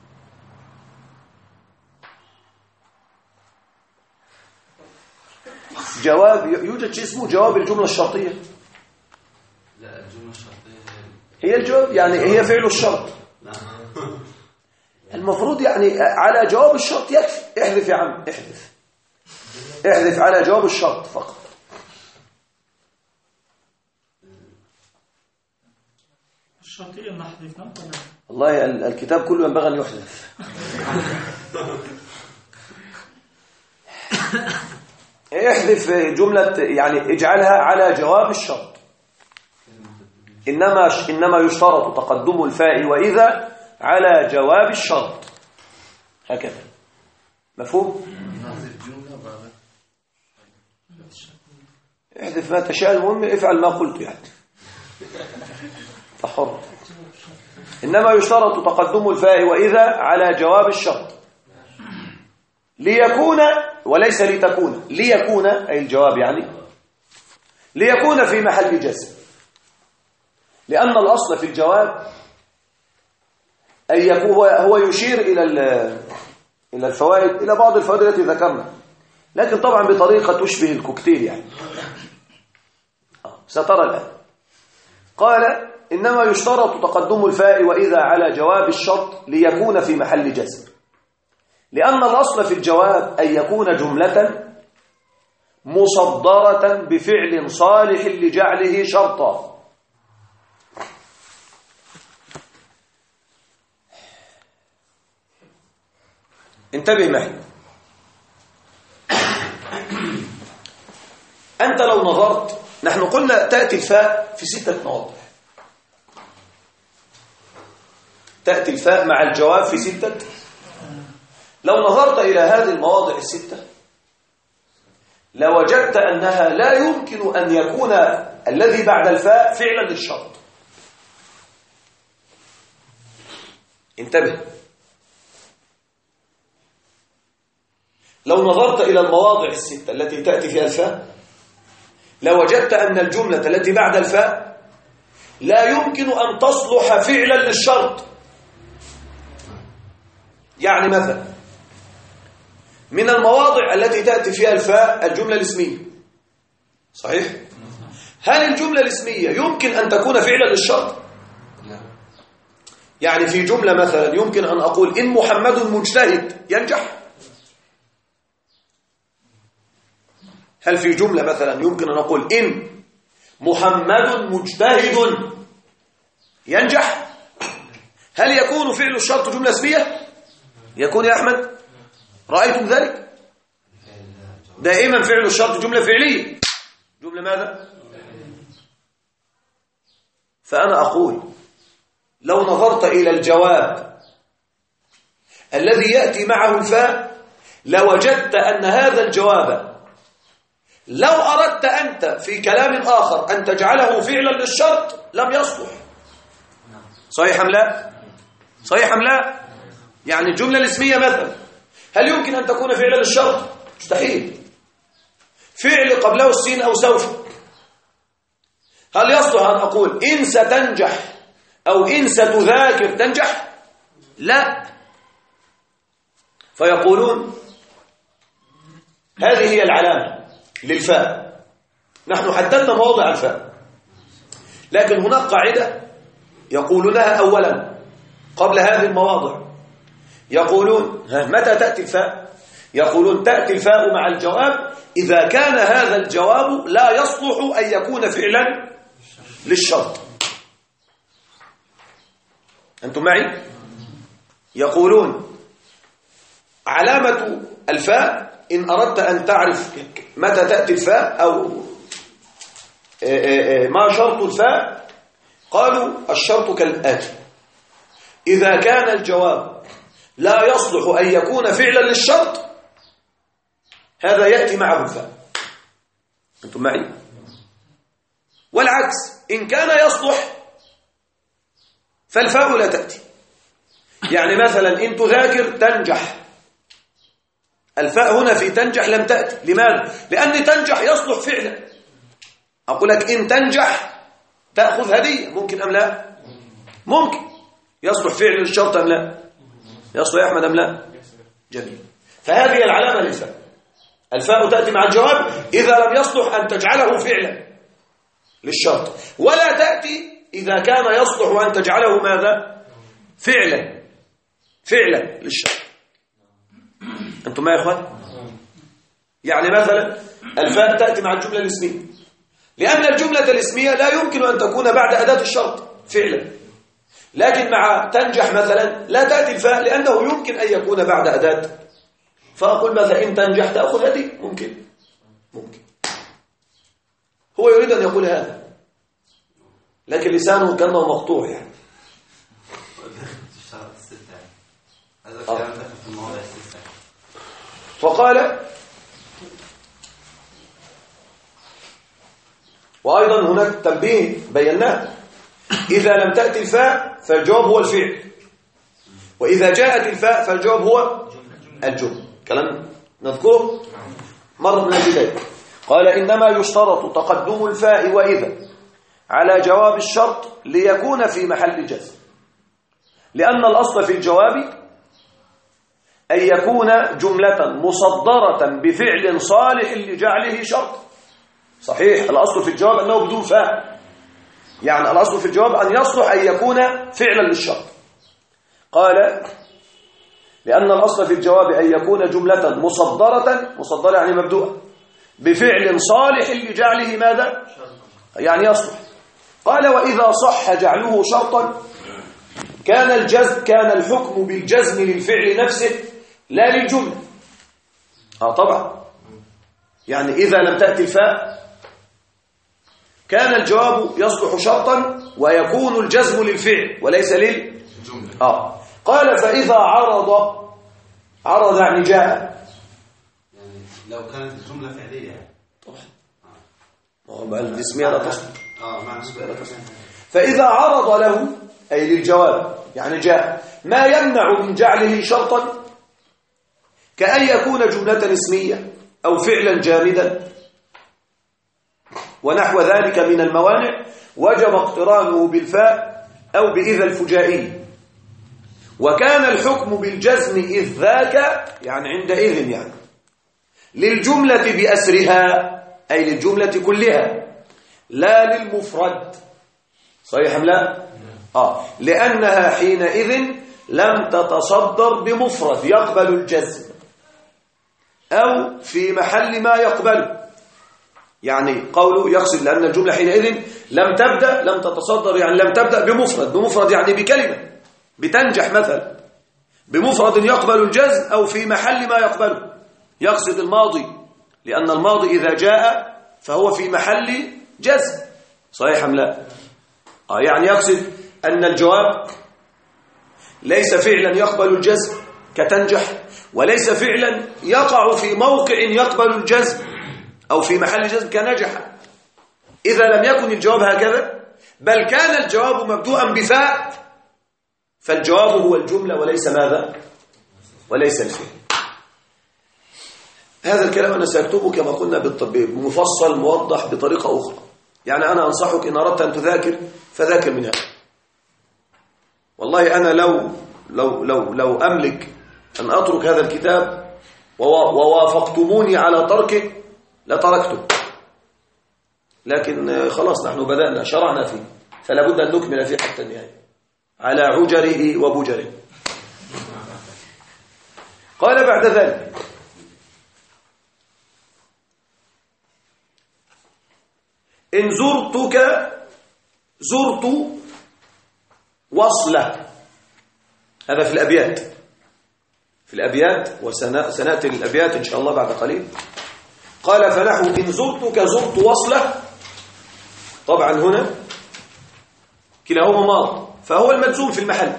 S1: جواب يوجد شيء اسمه جواب الجملة الشرطية.
S2: لا الجملة الشرطية
S1: هي الجواب، يعني هي فعل الشرط. المفروض يعني على جواب الشرط يكفي. احذف يا عم، احذف على جواب الشرط فقط.
S5: الشرطية نحذفنا
S1: والله الكتاب كله ينبغي أن يحذف. احذف جملة، يعني اجعلها على جواب الشرط. إنما يشترط تقدم الفاء وإذا على جواب الشرط، هكذا. مفهوم؟ احذف ما تشاء، المهم افعل ما قلت، يعني تحر. إنما يشترط تقدم الفاء وإذا على جواب الشرط ليكون، وليس لتكون، ليكون أي الجواب، يعني ليكون في محل جزم، لأن الأصل في الجواب أن يكون هو يشير إلى الفوائد، إلى بعض الفوائد التي ذكرنا، لكن طبعا بطريقة تشبه الكوكتيل، يعني سترى الآن. قال إنما يشترط تقدم الفاء وإذا على جواب الشرط ليكون في محل جزم، لأن الأصل في الجواب أن يكون جملة مصدرة بفعل صالح لجعله شرطا. انتبه معي. أنت لو نظرت، نحن قلنا تأتي الفاء في 6 مواضع، تأتي الفاء مع الجواب في 6. لو نظرت إلى هذه المواضع 6 لوجدت أنها لا يمكن أن يكون الذي بعد الفاء فعلا للشرط. انتبه. لو نظرت إلى المواضع 6 التي تأتي فيها الفاء لوجدت أن الجملة التي بعد الفاء لا يمكن أن تصلح فعلا للشرط. يعني مثلا من المواضع التي تأتي فيها الفاء الجملة الاسمية، صحيح؟ هل الجملة الاسمية يمكن أن تكون فعلا للشرط؟ لا. يعني في جملة مثلا يمكن أن أقول إن محمد مجتهد ينجح، هل في جملة مثلا يمكن أن أقول إن محمد مجتهد ينجح؟ هل يكون فعل الشرط جملة اسمية؟ يكون يا أحمد؟ رأيتم ذلك؟ دائما فعل الشرط جملة فعلية. جملة ماذا؟ فأنا أقول لو نظرت إلى الجواب الذي يأتي معه الفاء لوجدت أن هذا الجواب لو أردت أنت في كلام آخر أن تجعله فعلا للشرط لم يصلح. صحيح أم لا؟ صحيح أم لا؟ يعني الجملة الاسمية مثلا هل يمكن أن تكون فعلا للشرط؟ مستحيل. فعل قبله السين أو سوف، هل يصلح أن أقول إن ستنجح أو إن ستذاكر تنجح؟ لا. فيقولون هذه هي العلامة للفاء. نحن حددنا مواضع الفاء، لكن هناك قاعدة يقولونها أولا قبل هذه المواضع. يقولون متى تأتي الفاء؟ يقولون تأتي الفاء مع الجواب إذا كان هذا الجواب لا يصلح أن يكون فعلا للشرط. أنتم معي؟ يقولون علامة الفاء إن أردت أن تعرف متى تأتي الفاء أو ما شرط الفاء، قالوا الشرط كالآتي: إذا كان الجواب لا يصلح أن يكون فعلا للشرط هذا يأتي معه الفاء. أنتم معي؟ والعكس إن كان يصلح فالفاء لا تأتي. يعني مثلا إن تذاكر تنجح، الفاء هنا في تنجح لم تأتي. لماذا؟ لأن تنجح يصلح فعلا. أقول لك إن تنجح تأخذ هدية، ممكن أم لا؟ ممكن. يصلح فعل للشرط أم لا؟ يصلح يا أحمد أم لا؟ جميل. فهذه العلامة للفاء. الفاء تأتي مع الجواب إذا لم يصلح أن تجعله فعلا للشرط، ولا تأتي إذا كان يصلح أن تجعله ماذا؟ فعلا للشرط. أنتم ما يا إخوان؟ يعني مثلا الفاء تأتي مع الجملة الاسمية، لأن الجملة الاسمية لا يمكن أن تكون بعد أداة الشرط فعلا، لكن مع تنجح مثلا لا تأتي الفاء لأنه يمكن أن يكون بعد أداة. فأقول مثلا إن تنجح تأخذ هذه، ممكن. هو يريد أن يقول هذا لكن لسانه كأنه مقطوع يعني. فقال وأيضا هناك تنبيه بيناه: إذا لم تأتي الفاء فالجواب هو الفعل، وإذا جاءت الفاء فالجواب هو الجملة. كلام نذكره مرة من البداية. قال إنما يشترط تقدم الفاء وإذا على جواب الشرط ليكون في محل جزم، لأن الأصل في الجواب أن يكون جملة مصدرة بفعل صالح لجعله شرط. صحيح الأصل في الجواب أنه بدون فاء، يعني الأصل في الجواب أن يصلح أن يكون فعلا للشرط. قال لأن الأصل في الجواب أن يكون جملة مصدرة يعني مبدوءة بفعل صالح لجعله ماذا؟ يعني يصلح. قال وإذا صح جعله شرطا كان الحكم بالجزم للفعل نفسه لا للجملة. طبعا يعني إذا لم تأتي الفاء كان الجواب يصلح شرطا ويكون الجزم للفعل وليس للجملة. قال فإذا عرض يعني جاء،
S8: يعني لو كانت الجملة فعلية
S1: طبعا الاسمية لا تصلح.
S8: فإذا
S1: عرض له أي للجواب يعني جاء ما يمنع من جعله شرطا كأن يكون جملة اسمية أو فعلا جامدا ونحو ذلك من الموانع وجب اقترانه بالفاء أو بإذا الفجائي، وكان الحكم بالجزم إذ ذاك يعني عندئذ يعني للجملة بأسرها أي للجملة كلها لا للمفرد. صحيح أم لا؟ لأنها حينئذ لم تتصدر بمفرد يقبل الجزم أو في محل ما يقبله، يعني قوله يقصد لأن الجملة حينئذ لم تبدأ، لم تتصدر، يعني لم تبدأ بمفرد يعني بكلمة بتنجح مثلا، بمفرد يقبل الجزم أو في محل ما يقبله. يقصد الماضي لأن الماضي إذا جاء فهو في محل جزم، صحيح أم لا؟ يعني يقصد أن الجواب ليس فعلا يقبل الجزم كتنجح، وليس فعلا يقع في موقع يقبل الجزم أو في محل جزم كنجح. إذا لم يكن الجواب هكذا بل كان الجواب مبدوءا بفاء، فالجواب هو الجملة وليس ماذا؟ وليس الفعل. هذا الكلام أنا سأكتبه كما قلنا بمفصل موضح بطريقة أخرى. يعني أنا أنصحك إن أردت أن تذاكر فذاكر من هذا. والله أنا لو أملك أن أترك هذا الكتاب ووافقتموني على تركه لتركته، لكن خلاص نحن بدأنا شرعنا فيه، فلا بد أن نكمل فيه حتى النهاية على عجره وبجره. قال بعد ذلك: إن زرت وصلة. هذا في الأبيات وسنأتي للأبيات إن شاء الله بعد قليل. قال: فنحو إن زرتك زرت وصلة. طبعا هنا كلاهما ماض، فهو المجزوم في المحل،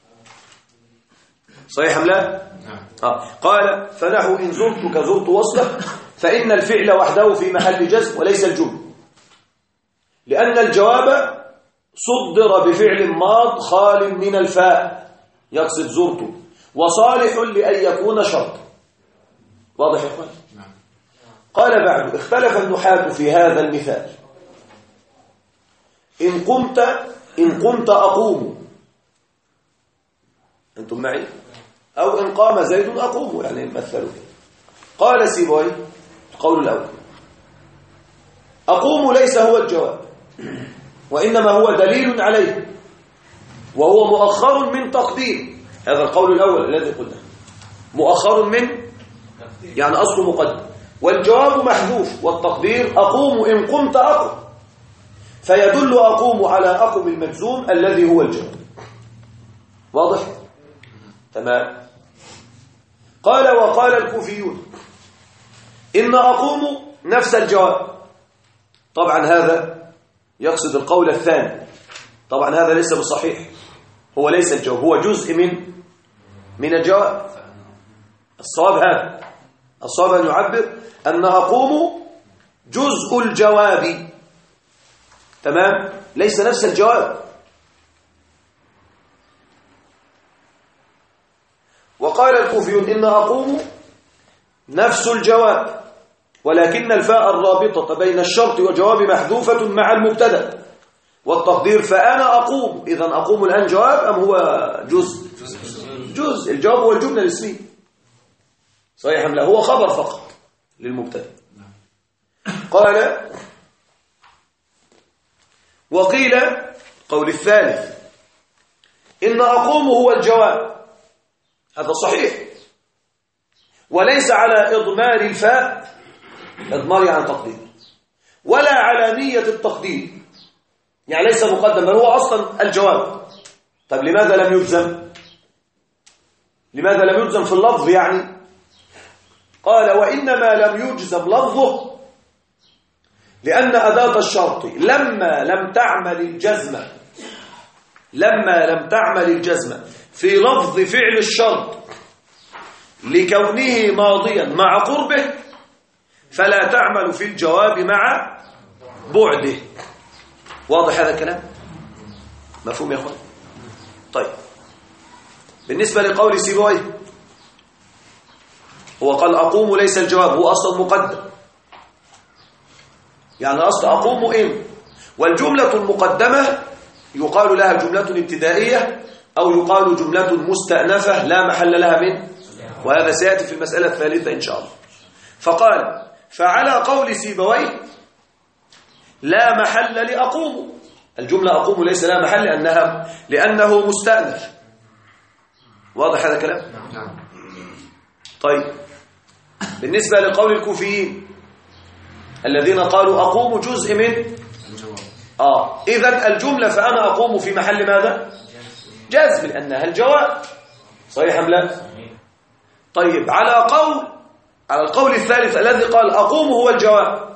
S1: صحيح أم لا؟ قال: فنحو إن زرتك زرت وصلة، فإن الفعل وحده في محل جزم وليس الجملة، لأن الجواب صدر بفعل ماض خال من الفاء يقصد زرته، وصالح لأن يكون شرط. واضح يا إخوان؟ قال بعد: اختلف النحاة في هذا المثال. إن قمت أقوم، أنتم معي؟ أو إن قام زيد أقوم، يعني مثلوا. قال سيبوي القول الأول: أقوم ليس هو الجواب، وإنما هو دليل عليه، وهو مؤخر من تقدير. هذا القول الأول الذي قلنا مؤخر من، يعني أصل مقدم، والجواب محذوف، والتقدير أقوم إن قمت أقوم، فيدل أقوم على أقوم المجزوم الذي هو الجواب. واضح؟ تمام. قال: وقال الكوفيون إن أقوم نفس الجواب. طبعا هذا يقصد القول الثاني، طبعا هذا ليس بصحيح، هو ليس الجواب، هو جزء من الجواب. الصواب أن يعبر أن أقوم جزء الجواب، تمام، ليس نفس الجواب. وقال الكوفيون إن أقوم نفس الجواب، ولكن الفاء الرابطة بين الشرط وجواب محذوفة مع المبتدا والتقدير فأنا أقوم. إذن أقوم الآن جواب أم هو جزء الجواب هو الجملة الاسمية، صحيح أم لا؟ هو خبر فقط للمبتدا. قال: وقيل قول الثالث إن أقوم هو الجواب، هذا صحيح، وليس على إضمار الفاء، إضمار يعني تقدير، ولا على نية التقدير، يعني ليس مقدم بل هو أصلا الجواب. طيب لماذا لم يجزم؟ لماذا لم يجزم في اللفظ يعني؟ قال: وإنما لم يجزم لفظه لأن أداة الشرط لما لم تعمل الجزم في لفظ فعل الشرط لكونه ماضيا مع قربه، فلا تعمل في الجواب مع بعده. واضح هذا الكلام؟ مفهوم يا أخوان؟ طيب، بالنسبة لقول سيبويه، هو قال أقوم ليس الجواب، هو أصلا مقدم، يعني أصل أقوم إن، والجملة المقدمة يقال لها جملة ابتدائية أو يقال جملة مستأنفة لا محل لها من، وهذا سيأتي في المسألة الثالثة إن شاء الله. فقال: فعلى قول سيبويه لا محل لأقوم، الجملة أقوم ليس لا محل لأنه مستأنف. واضح هذا الكلام؟ طيب، بالنسبة لقول الكوفيين الذين قالوا أقوم جزء من
S2: الجواب.
S1: إذن الجملة فأنا أقوم في محل ماذا؟ جزم، لأنها الجواب. صحيح أم لا؟ طيب على القول الثالث الذي قال أقوم هو الجواب،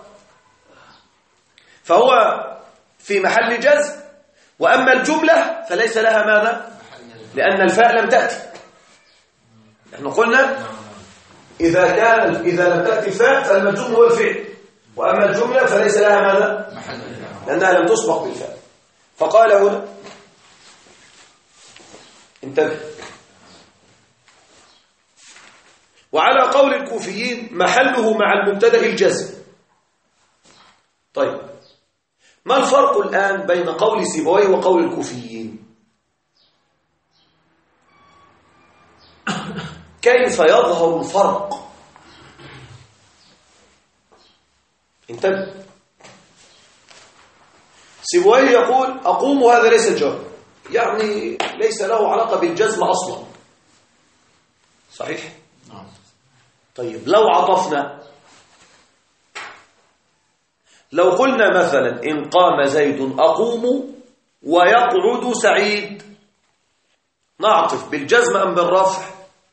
S1: فهو في محل جزم، وأما الجملة فليس لها ماذا؟ لأن الفاء لم تأتي. نحن قلنا إذا لم تأتي الفاء فالمجزوم هو الفعل، وأما الجملة فليس لها ماذا؟ لأنها لم تسبق بالفاء. فقال هنا انتبه، وعلى قول الكوفيين محله مع المبتدأ الجزم. طيب ما الفرق الآن بين قول سيبويه وقول الكوفيين؟ كيف يظهر الفرق؟ انتبه، سيبويه يقول أقوم وهذا ليس الجواب، يعني ليس له علاقة بالجزم أصلا. صحيح؟ طيب لو عطفنا، لو قلنا مثلا إن قام زيد أقوم ويقعد سعيد، نعطف بالجزم أم بالرفع؟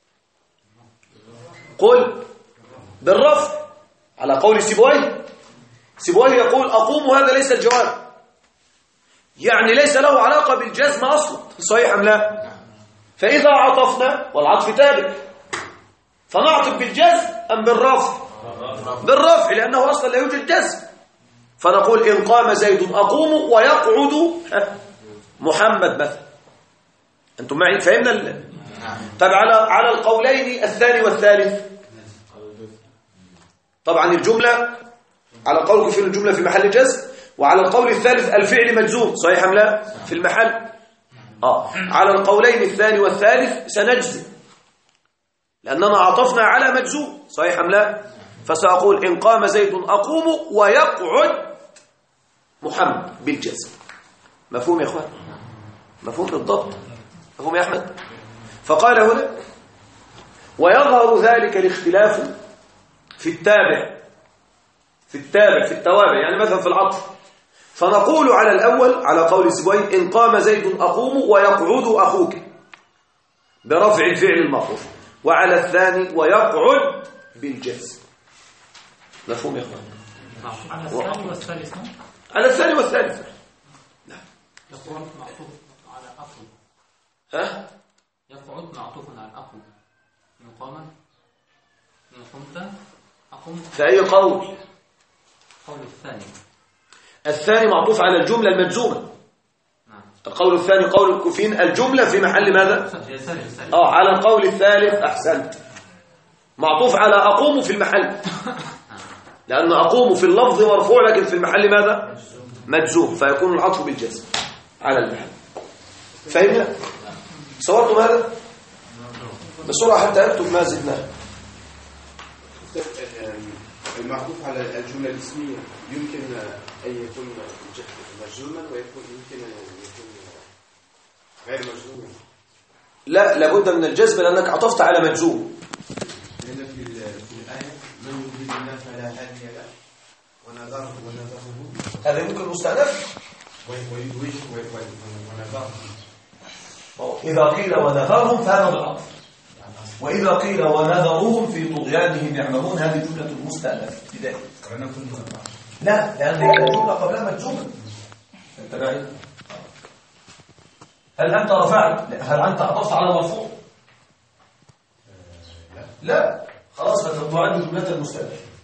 S1: قل بالرفع على قول سيبويه. سيبويه يقول أقوم هذا ليس الجواب، يعني ليس له علاقة بالجزم أصلا. صحيح أم لا؟ فإذا عطفنا والعطف تابع، فنعطف بالجزم أم بالرفع؟ بالرفع، لأنه أصلا لا يوجد جزم. فنقول إن قام زيد أقوم ويقعد محمد مثلا. أنتم معي؟ فهمنا؟ طب على القولين الثاني والثالث، طبعا الجملة على قولكم في الجملة في محل جزم، وعلى القول الثالث الفعل مجزوم. صحيح أم لا؟ في المحل. على القولين الثاني والثالث سنجزم لأننا عطفنا على مجزوم. صحيح أم لا؟ فسأقول إن قام زيد أقوم ويقعد محمد بالجزم. مفهوم يا إخوان؟ مفهوم بالضبط؟ مفهوم يا أحمد؟ فقال هنا ويظهر ذلك الاختلاف في التابع في التوابع، يعني مثلا في العطف، فنقول على الأول على قول سيبويه إن قام زيد أقوم ويقعد أخوك برفع الفعل المعطوف، وعلى الثاني ويقعد بالجزم. مفهوم يا اخوان؟
S5: على الثاني والثالث.
S1: على الثاني والثالث.
S5: نعم. يقعد معطوف على أقوم. يقعد معطوف على أقوم. إن قام إن قمت أقوم.
S1: في أي قول؟
S5: قول الثاني.
S1: الثاني معطوف على الجملة المجزومة.
S5: نعم.
S1: القول الثاني قول الكوفيين الجملة في محل ماذا؟ على القول الثالث أحسنت، معطوف على أقوم في المحل، لأن أقوم في اللفظ مرفوع لكن في المحل ماذا؟ مجزوم، فيكون العطف بالجزم على المحل. فهمنا؟ صورتم هذا؟ بسرعة حتى أكتب ما زدناه.
S8: المعطوف على الجملة الاسمية يمكن أن يكون مجزوما ويمكن أن يكون غير مجزوما.
S1: لا، لابد من الجزم لأنك عطفت على مجزوم.
S8: لأن في الآية من يريد الله فلا هادي له ونذره
S1: هذا يمكن مستأنف. إذا قيل ونذرهم فهذا بالعطف، وإذا قيل ونذرهم في طغيانهم يعمهون هذه جملة مستأنف ابتدائي. لا، لأن الجملة قبلها مجزومة. أنت معي؟ هل أنت رفعت؟ هل أنت عطفت على مرفوع؟ لا، خلاص فتعد جملة المستأنف.